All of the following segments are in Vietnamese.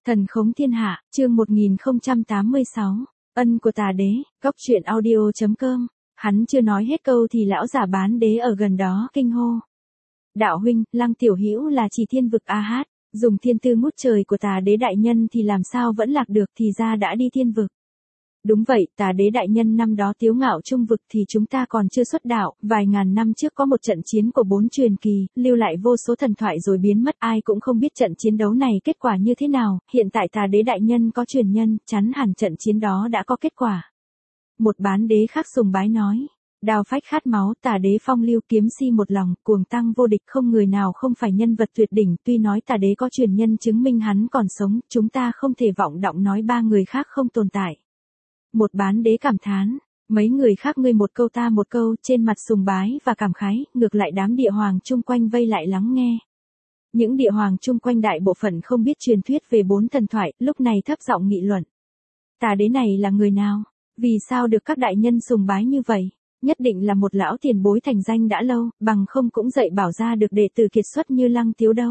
Thần khống thiên hạ, chương 1086, ân của tà đế, góc truyện audio.com. Hắn chưa nói hết câu thì lão giả bán đế ở gần đó kinh hô. Đạo huynh, Lăng tiểu hữu là chỉ thiên vực A Hát, dùng thiên tư ngút trời của tà đế đại nhân thì làm sao vẫn lạc được, thì ra đã đi thiên vực. Đúng vậy, tà đế đại nhân năm đó tiếu ngạo trung vực thì chúng ta còn chưa xuất đạo, vài ngàn năm trước có một trận chiến của 4 truyền kỳ, lưu lại vô số thần thoại rồi biến mất, ai cũng không biết trận chiến đấu này kết quả như thế nào, hiện tại tà đế đại nhân có truyền nhân, chắn hẳn trận chiến đó đã có kết quả. Một bán đế khác sùng bái nói, đao phách khát máu, tà đế phong lưu, kiếm si một lòng, cuồng tăng vô địch, không người nào không phải nhân vật tuyệt đỉnh, tuy nói tà đế có truyền nhân chứng minh hắn còn sống, chúng ta không thể vọng động nói ba người khác không tồn tại. Một bán đế cảm thán, mấy người khác ngươi một câu ta một câu, trên mặt sùng bái và cảm khái, ngược lại đám địa hoàng chung quanh vây lại lắng nghe. Những địa hoàng chung quanh đại bộ phận không biết truyền thuyết về 4 thần thoại, lúc này thấp giọng nghị luận. Tà đế này là người nào? Vì sao được các đại nhân sùng bái như vậy? Nhất định là một lão tiền bối thành danh đã lâu, bằng không cũng dạy bảo ra được đệ tử kiệt xuất như Lăng Tiếu đâu.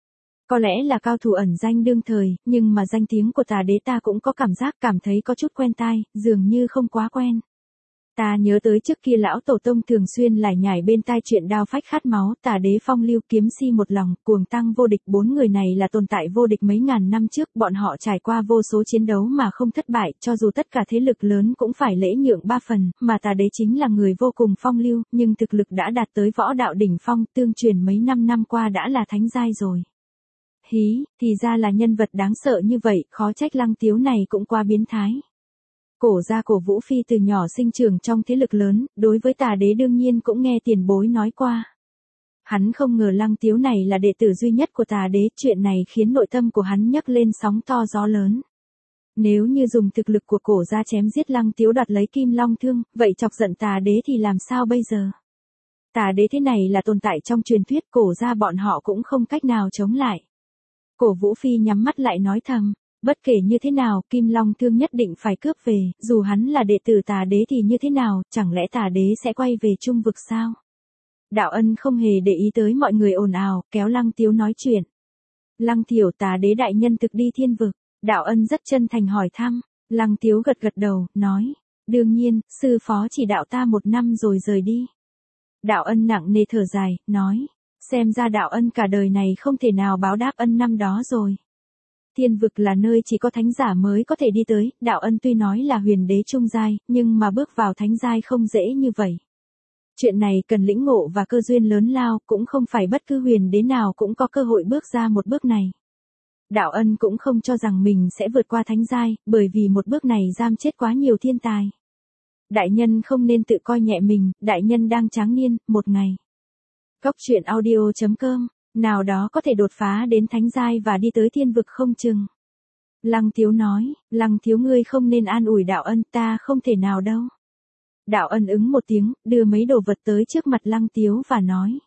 Có lẽ là cao thủ ẩn danh đương thời, nhưng mà danh tiếng của tà đế ta cũng có cảm giác cảm thấy có chút quen tai, dường như không quá quen. Ta nhớ tới trước kia lão tổ tông thường xuyên lải nhải bên tai chuyện đao phách khát máu, tà đế phong lưu, kiếm si một lòng, cuồng tăng vô địch, 4 người này là tồn tại vô địch mấy ngàn năm trước, bọn họ trải qua vô số chiến đấu mà không thất bại, cho dù tất cả thế lực lớn cũng phải lễ nhượng 3 phần, mà tà đế chính là người vô cùng phong lưu, nhưng thực lực đã đạt tới võ đạo đỉnh phong, tương truyền mấy năm qua đã là thánh giai rồi. Hí, thì ra là nhân vật đáng sợ như vậy, khó trách Lăng Tiếu này cũng quá biến thái. Cổ gia Cổ Vũ Phi từ nhỏ sinh trưởng trong thế lực lớn, đối với tà đế đương nhiên cũng nghe tiền bối nói qua. Hắn không ngờ Lăng Tiếu này là đệ tử duy nhất của tà đế, chuyện này khiến nội tâm của hắn nhấc lên sóng to gió lớn. Nếu như dùng thực lực của cổ gia chém giết Lăng Tiếu đoạt lấy Kim Long Thương, vậy chọc giận tà đế thì làm sao bây giờ? Tà đế thế này là tồn tại trong truyền thuyết, cổ gia bọn họ cũng không cách nào chống lại. Cổ Vũ Phi nhắm mắt lại nói thầm, bất kể như thế nào, Kim Long Thương nhất định phải cướp về, dù hắn là đệ tử tà đế thì như thế nào, chẳng lẽ tà đế sẽ quay về trung vực sao? Đạo Ân không hề để ý tới mọi người ồn ào, kéo Lăng Tiếu nói chuyện. Lăng tiểu, tà đế đại nhân thực đi thiên vực, Đạo Ân rất chân thành hỏi thăm, Lăng Tiếu gật gật đầu, nói, đương nhiên, sư phó chỉ đạo ta 1 năm rồi rời đi. Đạo Ân nặng nề thở dài, nói, xem ra Đạo Ân cả đời này không thể nào báo đáp ân năm đó rồi. Thiên vực là nơi chỉ có thánh giả mới có thể đi tới, Đạo Ân tuy nói là huyền đế trung giai, nhưng mà bước vào thánh giai không dễ như vậy. Chuyện này cần lĩnh ngộ và cơ duyên lớn lao, cũng không phải bất cứ huyền đế nào cũng có cơ hội bước ra một bước này. Đạo Ân cũng không cho rằng mình sẽ vượt qua thánh giai, bởi vì một bước này giam chết quá nhiều thiên tài. Đại nhân không nên tự coi nhẹ mình, đại nhân đang tráng niên, một ngày. Góc truyện audio.com, nào đó có thể đột phá đến thánh giai và đi tới thiên vực không chừng. Lăng Tiếu nói, Lăng Thiếu ngươi không nên an ủi Đạo Ân, ta không thể nào đâu. Đạo Ân ứng một tiếng, đưa mấy đồ vật tới trước mặt Lăng Tiếu và nói.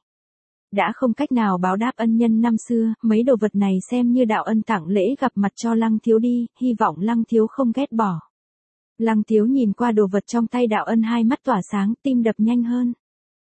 Đã không cách nào báo đáp ân nhân năm xưa, mấy đồ vật này xem như Đạo Ân tặng lễ gặp mặt cho Lăng Thiếu đi, hy vọng Lăng Thiếu không ghét bỏ. Lăng Tiếu nhìn qua đồ vật trong tay Đạo Ân, hai mắt tỏa sáng, tim đập nhanh hơn.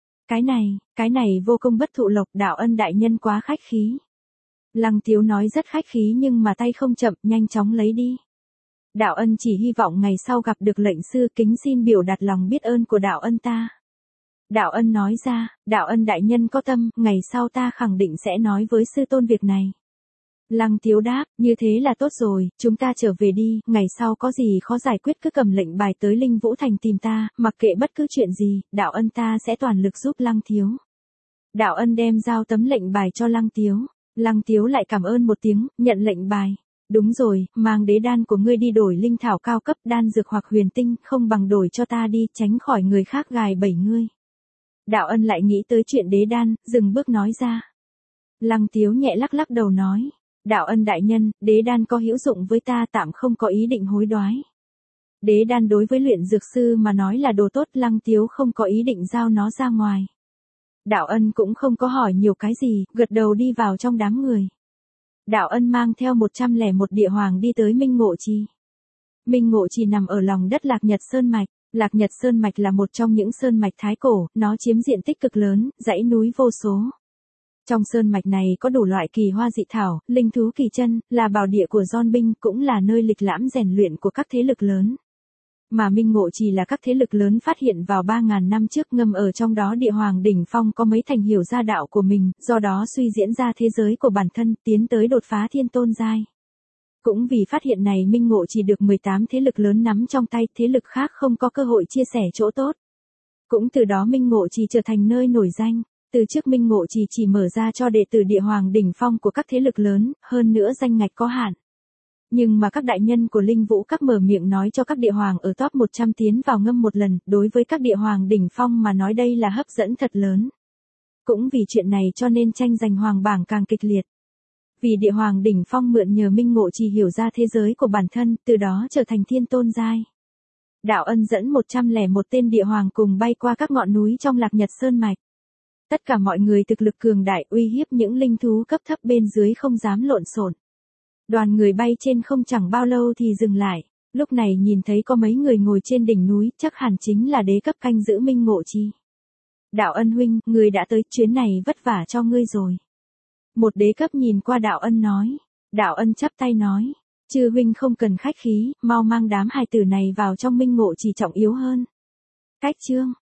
Cái này vô công bất thụ lộc, Đạo Ân đại nhân quá khách khí. Lăng Tiếu nói rất khách khí nhưng mà tay không chậm, nhanh chóng lấy đi. Đạo Ân chỉ hy vọng ngày sau gặp được lệnh sư, kính xin biểu đạt lòng biết ơn của Đạo Ân ta. Đạo Ân nói ra, Đạo Ân đại nhân có tâm, ngày sau ta khẳng định sẽ nói với sư tôn việc này. Lăng Tiếu đáp, như thế là tốt rồi, chúng ta trở về đi, ngày sau có gì khó giải quyết cứ cầm lệnh bài tới Linh Vũ Thành tìm ta, mặc kệ bất cứ chuyện gì, Đạo Ân ta sẽ toàn lực giúp Lăng Tiếu. Đạo Ân đem giao tấm lệnh bài cho Lăng Tiếu. Lăng Tiếu lại cảm ơn một tiếng, nhận lệnh bài. Đúng rồi, mang đế đan của ngươi đi đổi linh thảo cao cấp, đan dược hoặc huyền tinh, không bằng đổi cho ta đi, tránh khỏi người khác gài bẫy ngươi. Đạo Ân lại nghĩ tới chuyện đế đan, dừng bước nói ra. Lăng Tiếu nhẹ lắc lắc đầu nói. Đạo Ân đại nhân, đế đan có hữu dụng với ta, tạm không có ý định hối đoái. Đế đan đối với luyện dược sư mà nói là đồ tốt, Lăng Tiếu không có ý định giao nó ra ngoài. Đạo Ân cũng không có hỏi nhiều cái gì, gật đầu đi vào trong đám người. Đạo Ân mang theo 101 địa hoàng đi tới Minh Ngộ Trì. Minh Ngộ Trì nằm ở lòng đất Lạc Nhật Sơn Mạch. Lạc Nhật Sơn Mạch là một trong những sơn mạch thái cổ, nó chiếm diện tích cực lớn, dãy núi vô số. Trong sơn mạch này có đủ loại kỳ hoa dị thảo, linh thú kỳ chân, là bảo địa của Gion binh, cũng là nơi lịch lãm rèn luyện của các thế lực lớn. Mà Minh Ngộ Trì là các thế lực lớn phát hiện vào 3.000 năm trước, ngâm ở trong đó địa hoàng đỉnh phong có mấy thành hiểu ra đạo của mình, do đó suy diễn ra thế giới của bản thân, tiến tới đột phá thiên tôn giai. Cũng vì phát hiện này Minh Ngộ Trì được 18 thế lực lớn nắm trong tay, thế lực khác không có cơ hội chia sẻ chỗ tốt. Cũng từ đó Minh Ngộ Trì trở thành nơi nổi danh. Từ trước Minh Ngộ Trì chỉ mở ra cho đệ tử địa hoàng đỉnh phong của các thế lực lớn, hơn nữa danh ngạch có hạn. Nhưng mà các đại nhân của Linh Vũ Các mở miệng nói cho các địa hoàng ở top 100 tiến vào ngâm một lần, đối với các địa hoàng đỉnh phong mà nói đây là hấp dẫn thật lớn. Cũng vì chuyện này cho nên tranh giành hoàng bảng càng kịch liệt. Vì địa hoàng đỉnh phong mượn nhờ Minh Ngộ Trì hiểu ra thế giới của bản thân, từ đó trở thành thiên tôn giai. Đạo Ân dẫn 101 tên địa hoàng cùng bay qua các ngọn núi trong Lạc Nhật Sơn Mạch. Tất cả mọi người thực lực cường đại uy hiếp những linh thú cấp thấp bên dưới không dám lộn xộn. Đoàn người bay trên không chẳng bao lâu thì dừng lại, lúc này nhìn thấy có mấy người ngồi trên đỉnh núi, chắc hẳn chính là đế cấp canh giữ Minh Ngộ Trì. Đạo Ân huynh, người đã tới, chuyến này vất vả cho ngươi rồi. Một đế cấp nhìn qua Đạo Ân nói. Đạo Ân chắp tay nói, chư huynh không cần khách khí, mau mang đám hài tử này vào trong Minh Ngộ Trì trọng yếu hơn. Cách chương